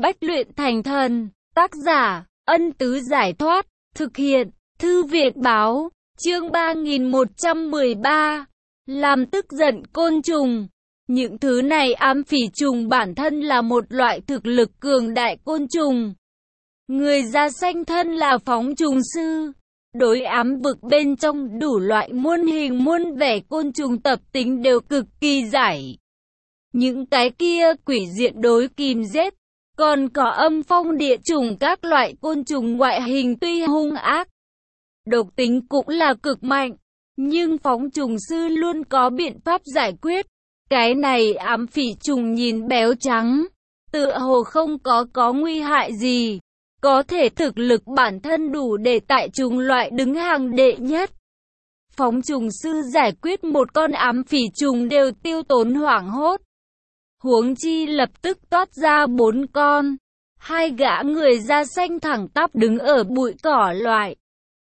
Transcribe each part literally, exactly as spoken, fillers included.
Bách luyện thành thần. Tác giả, Ân Tứ Giải Thoát. Thực hiện, Thư Việt Báo. Chương ba nghìn một trăm mười ba. Làm tức giận côn trùng. Những thứ này ám phỉ trùng bản thân là một loại thực lực cường đại côn trùng. Người da xanh thân là phóng trùng sư. Đối ám vực bên trong đủ loại muôn hình muôn vẻ côn trùng tập tính đều cực kỳ giải. Những cái kia quỷ diện đối kìm giết. Còn có âm phong địa trùng các loại côn trùng ngoại hình tuy hung ác. Độc tính cũng là cực mạnh. Nhưng phóng trùng sư luôn có biện pháp giải quyết. Cái này ám phỉ trùng nhìn béo trắng. Tựa hồ không có có nguy hại gì. Có thể thực lực bản thân đủ để tại trùng loại đứng hàng đệ nhất. Phóng trùng sư giải quyết một con ám phỉ trùng đều tiêu tốn hoảng hốt. Huống chi lập tức toát ra bốn con. Hai gã người da xanh thẳng tắp đứng ở bụi cỏ loại.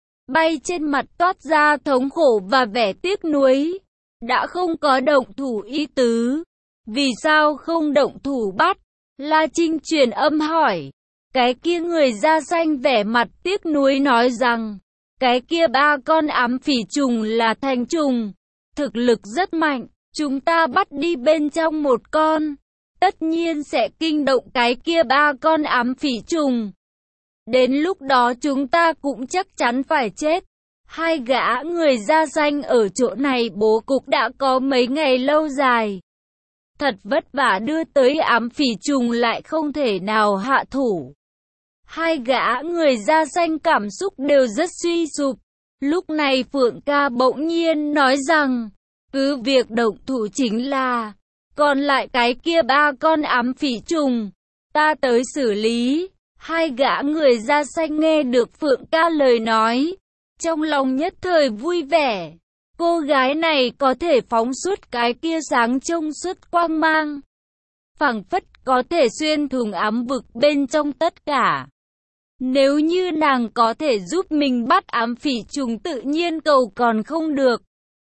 Bay trên mặt toát ra thống khổ và vẻ tiếc nuối. Đã không có động thủ ý tứ. Vì sao không động thủ bắt? La Trinh truyền âm hỏi. Cái kia người da xanh vẻ mặt tiếc nuối nói rằng. Cái kia ba con ám phỉ trùng là thành trùng. Thực lực rất mạnh. Chúng ta bắt đi bên trong một con. Tất nhiên sẽ kinh động cái kia ba con ám phỉ trùng. Đến lúc đó chúng ta cũng chắc chắn phải chết. Hai gã người da xanh ở chỗ này bố cục đã có mấy ngày lâu dài. Thật vất vả đưa tới ám phỉ trùng lại không thể nào hạ thủ. Hai gã người da xanh cảm xúc đều rất suy sụp. Lúc này Phượng ca bỗng nhiên nói rằng, cứ việc động thủ chính là, còn lại cái kia ba con ám phỉ trùng, ta tới xử lý. Hai gã người da xanh nghe được Phượng ca lời nói, trong lòng nhất thời vui vẻ. Cô gái này có thể phóng suốt cái kia sáng trông suốt quang mang. Phảng phất có thể xuyên thủng ám vực bên trong tất cả. Nếu như nàng có thể giúp mình bắt ám phỉ trùng tự nhiên cầu còn không được.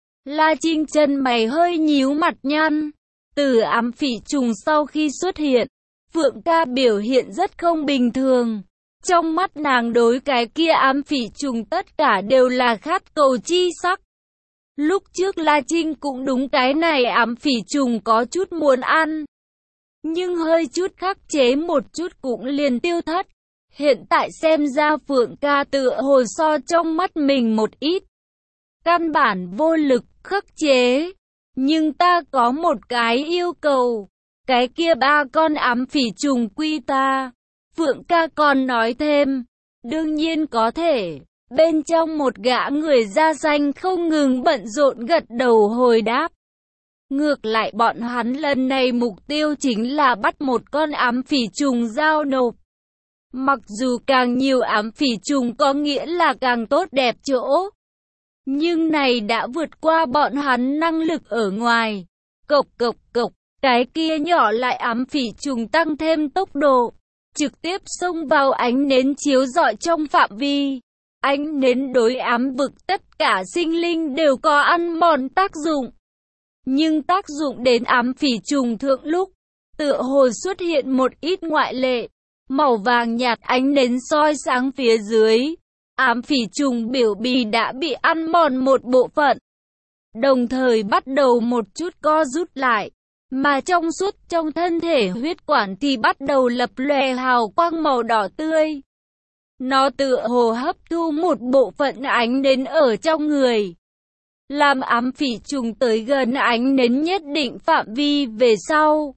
La Trinh chân mày hơi nhíu mặt nhăn. Từ ám phỉ trùng sau khi xuất hiện, Phượng ca biểu hiện rất không bình thường. Trong mắt nàng đối cái kia ám phỉ trùng tất cả đều là khát cầu chi sắc. Lúc trước La Trinh cũng đúng cái này ám phỉ trùng có chút muốn ăn. Nhưng hơi chút khắc chế một chút cũng liền tiêu thất. Hiện tại xem ra Phượng ca tựa hồ so trong mắt mình một ít. Căn bản vô lực khắc chế. Nhưng ta có một cái yêu cầu. Cái kia ba con ám phỉ trùng quy ta. Phượng ca còn nói thêm. Đương nhiên có thể. Bên trong một gã người da xanh không ngừng bận rộn gật đầu hồi đáp. Ngược lại bọn hắn lần này mục tiêu chính là bắt một con ám phỉ trùng giao nộp. Mặc dù càng nhiều ám phỉ trùng có nghĩa là càng tốt đẹp chỗ. Nhưng này đã vượt qua bọn hắn năng lực ở ngoài. Cộc cộc cộc, cái kia nhỏ lại ám phỉ trùng tăng thêm tốc độ. Trực tiếp xông vào ánh nến chiếu rọi trong phạm vi. Ánh nến đối ám vực tất cả sinh linh đều có ăn mòn tác dụng. Nhưng tác dụng đến ám phỉ trùng thượng lúc, tựa hồ xuất hiện một ít ngoại lệ. Màu vàng nhạt ánh nến soi sáng phía dưới. Ám phỉ trùng biểu bì đã bị ăn mòn một bộ phận. Đồng thời bắt đầu một chút co rút lại. Mà trong suốt trong thân thể huyết quản thì bắt đầu lập lòe hào quang màu đỏ tươi. Nó tựa hồ hấp thu một bộ phận ánh nến ở trong người. Làm ám phỉ trùng tới gần ánh nến nhất định phạm vi về sau.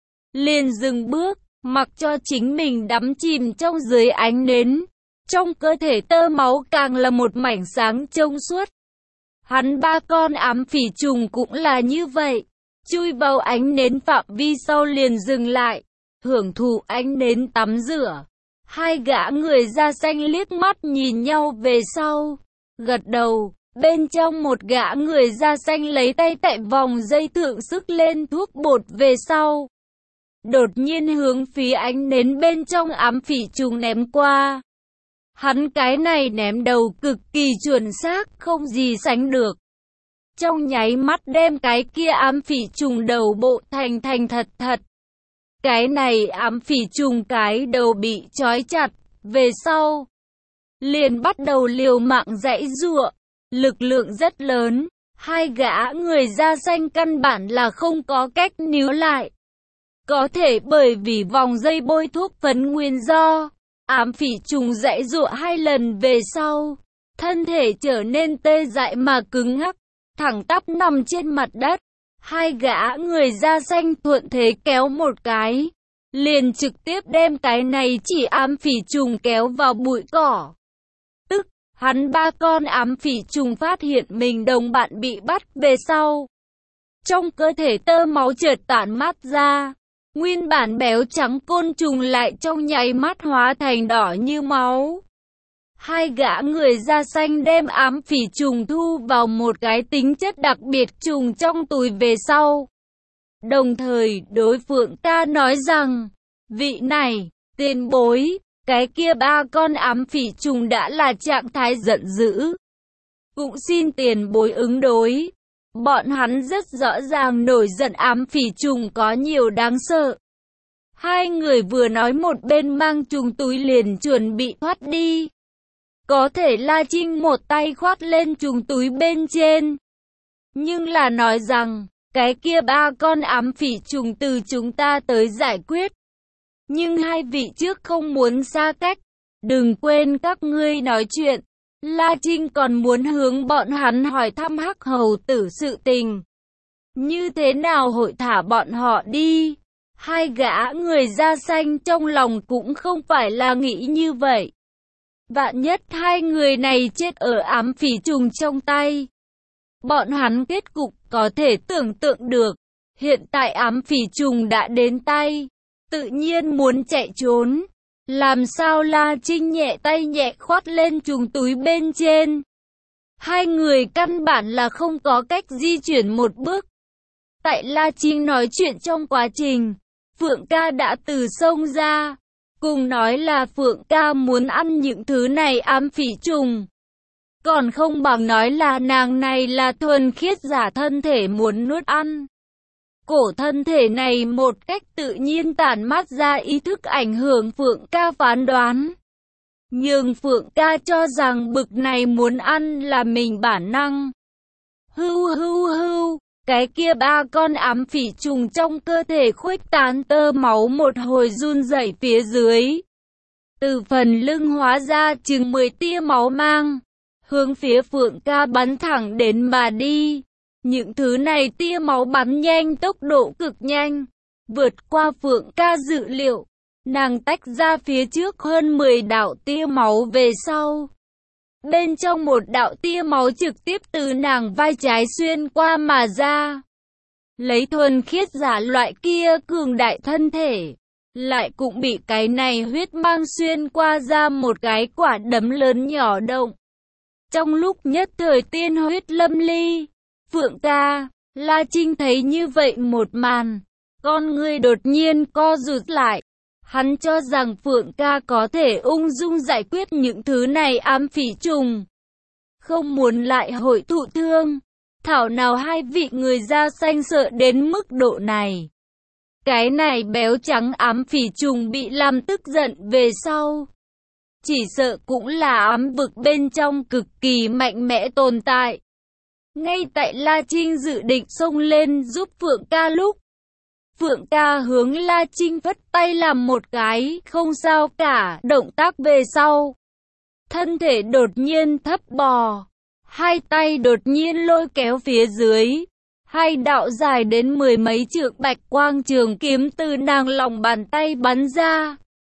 Liền dừng bước, mặc cho chính mình đắm chìm trong dưới ánh nến. Trong cơ thể tơ máu càng là một mảnh sáng trong suốt. Hắn ba con ám phỉ trùng cũng là như vậy. Chui vào ánh nến phạm vi sau liền dừng lại. Hưởng thụ ánh nến tắm rửa. Hai gã người da xanh liếc mắt nhìn nhau về sau. Gật đầu. Bên trong một gã người da xanh lấy tay tại vòng dây thượng sức lên thuốc bột về sau. Đột nhiên hướng phía ánh nến bên trong ám phỉ trùng ném qua. Hắn cái này ném đầu cực kỳ chuẩn xác, không gì sánh được. Trong nháy mắt đem cái kia ám phỉ trùng đầu bộ thành thành thật thật. Cái này ám phỉ trùng cái đầu bị trói chặt, về sau liền bắt đầu liều mạng giãy giụa, lực lượng rất lớn, hai gã người da xanh căn bản là không có cách níu lại. Có thể bởi vì vòng dây bôi thuốc phấn nguyên do, ám phỉ trùng giãy giụa hai lần về sau, thân thể trở nên tê dại mà cứng ngắc, thẳng tắp nằm trên mặt đất. Hai gã người da xanh thuận thế kéo một cái, liền trực tiếp đem cái này chỉ ám phỉ trùng kéo vào bụi cỏ. Tức, hắn ba con ám phỉ trùng phát hiện mình đồng bạn bị bắt về sau. Trong cơ thể tơ máu chợt tản mát ra, nguyên bản béo trắng côn trùng lại trong nháy mắt hóa thành đỏ như máu. Hai gã người da xanh đem ám phỉ trùng thu vào một cái tính chất đặc biệt trùng trong túi về sau. Đồng thời đối Phượng ca nói rằng, vị này, tiền bối, cái kia ba con ám phỉ trùng đã là trạng thái giận dữ. Cũng xin tiền bối ứng đối. Bọn hắn rất rõ ràng nổi giận ám phỉ trùng có nhiều đáng sợ. Hai người vừa nói một bên mang trùng túi liền chuẩn bị thoát đi. Có thể La Trinh một tay khoát lên trùng túi bên trên. Nhưng là nói rằng, cái kia ba con ám phỉ trùng từ chúng ta tới giải quyết. Nhưng hai vị trước không muốn xa cách. Đừng quên các ngươi nói chuyện. La Trinh còn muốn hướng bọn hắn hỏi thăm Hắc Hầu Tử sự tình. Như thế nào hội thả bọn họ đi? Hai gã người da xanh trong lòng cũng không phải là nghĩ như vậy. Vạn nhất hai người này chết ở ám phỉ trùng trong tay. Bọn hắn kết cục có thể tưởng tượng được. Hiện tại ám phỉ trùng đã đến tay. Tự nhiên muốn chạy trốn. Làm sao La Trinh nhẹ tay nhẹ khoát lên trùng túi bên trên. Hai người căn bản là không có cách di chuyển một bước. Tại La Trinh nói chuyện trong quá trình, Phượng ca đã từ sông ra. Cùng nói là Phượng ca muốn ăn những thứ này ám phỉ trùng. Còn không bằng nói là nàng này là thuần khiết giả thân thể muốn nuốt ăn. Cổ thân thể này một cách tự nhiên tản mát ra ý thức ảnh hưởng Phượng ca phán đoán. Nhưng Phượng ca cho rằng bực này muốn ăn là mình bản năng. Hưu hưu hưu, cái kia ba con ám phỉ trùng trong cơ thể khuếch tán tơ máu một hồi run rẩy phía dưới. Từ phần lưng hóa ra chừng mười tia máu mang, hướng phía Phượng ca bắn thẳng đến mà đi. Những thứ này tia máu bắn nhanh tốc độ cực nhanh, vượt qua Phượng ca dự liệu. Nàng tách ra phía trước hơn mười đạo tia máu về sau. Bên trong một đạo tia máu trực tiếp từ nàng vai trái xuyên qua mà ra. Lấy thuần khiết giả loại kia cường đại thân thể, lại cũng bị cái này huyết mang xuyên qua ra một cái quả đấm lớn nhỏ động. Trong lúc nhất thời tiên huyết lâm ly, Phượng ca, La Trinh thấy như vậy một màn, con người đột nhiên co rụt lại. Hắn cho rằng Phượng ca có thể ung dung giải quyết những thứ này ám phỉ trùng. Không muốn lại hội thụ thương. Thảo nào hai vị người da xanh sợ đến mức độ này. Cái này béo trắng ám phỉ trùng bị làm tức giận về sau. Chỉ sợ cũng là ám vực bên trong cực kỳ mạnh mẽ tồn tại. Ngay tại La Trinh dự định xông lên giúp Phượng ca lúc, Phượng ca hướng La Trinh vất tay làm một cái không sao cả động tác về sau. Thân thể đột nhiên thấp bò, hai tay đột nhiên lôi kéo phía dưới. Hai đạo dài đến mười mấy trượng bạch quang trường kiếm từ nàng lòng bàn tay bắn ra.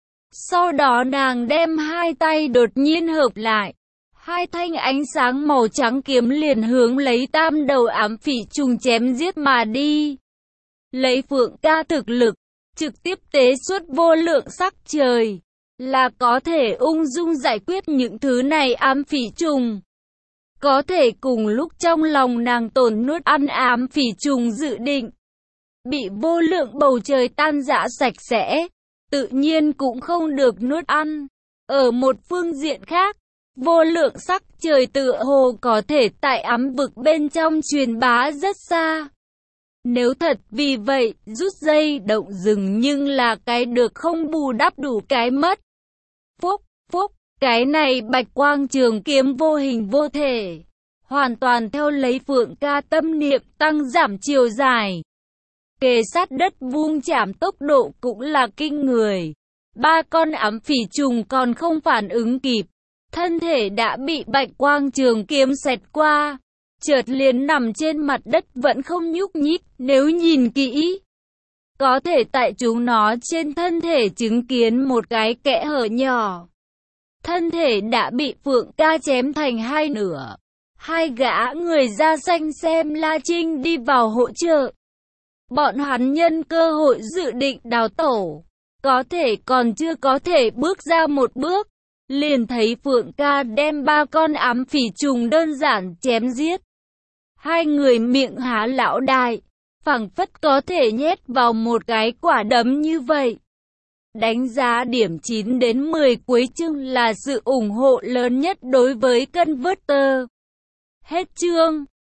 Sau đó nàng đem hai tay đột nhiên hợp lại. Hai thanh ánh sáng màu trắng kiếm liền hướng lấy tam đầu ám phỉ trùng chém giết mà đi. Lấy Phượng ca thực lực, trực tiếp tế xuất vô lượng sắc trời, là có thể ung dung giải quyết những thứ này ám phỉ trùng. Có thể cùng lúc trong lòng nàng tổn nuốt ăn ám phỉ trùng dự định, bị vô lượng bầu trời tan rã sạch sẽ, tự nhiên cũng không được nuốt ăn. Ở một phương diện khác, vô lượng sắc trời tựa hồ có thể tại ám vực bên trong truyền bá rất xa. Nếu thật vì vậy, rút dây động rừng nhưng là cái được không bù đắp đủ cái mất. Phúc, phúc, cái này Bạch Quang Trường Kiếm vô hình vô thể. Hoàn toàn theo lấy Phượng Ca tâm niệm tăng giảm chiều dài. Kề sát đất vuông chạm tốc độ cũng là kinh người. Ba con ám phỉ trùng còn không phản ứng kịp. Thân thể đã bị Bạch Quang Trường Kiếm xẹt qua. Chợt liền nằm trên mặt đất vẫn không nhúc nhích, nếu nhìn kỹ. Có thể tại chúng nó trên thân thể chứng kiến một cái kẽ hở nhỏ. Thân thể đã bị Phượng Ca chém thành hai nửa. Hai gã người da xanh xem La Trinh đi vào hỗ trợ. Bọn hắn nhân cơ hội dự định đào tẩu. Có thể còn chưa có thể bước ra một bước. Liền thấy Phượng Ca đem ba con ám phỉ trùng đơn giản chém giết. Hai người miệng há lão đại, phảng phất có thể nhét vào một cái quả đấm như vậy. Đánh giá điểm chín đến mười cuối chương là sự ủng hộ lớn nhất đối với Converter. Hết chương.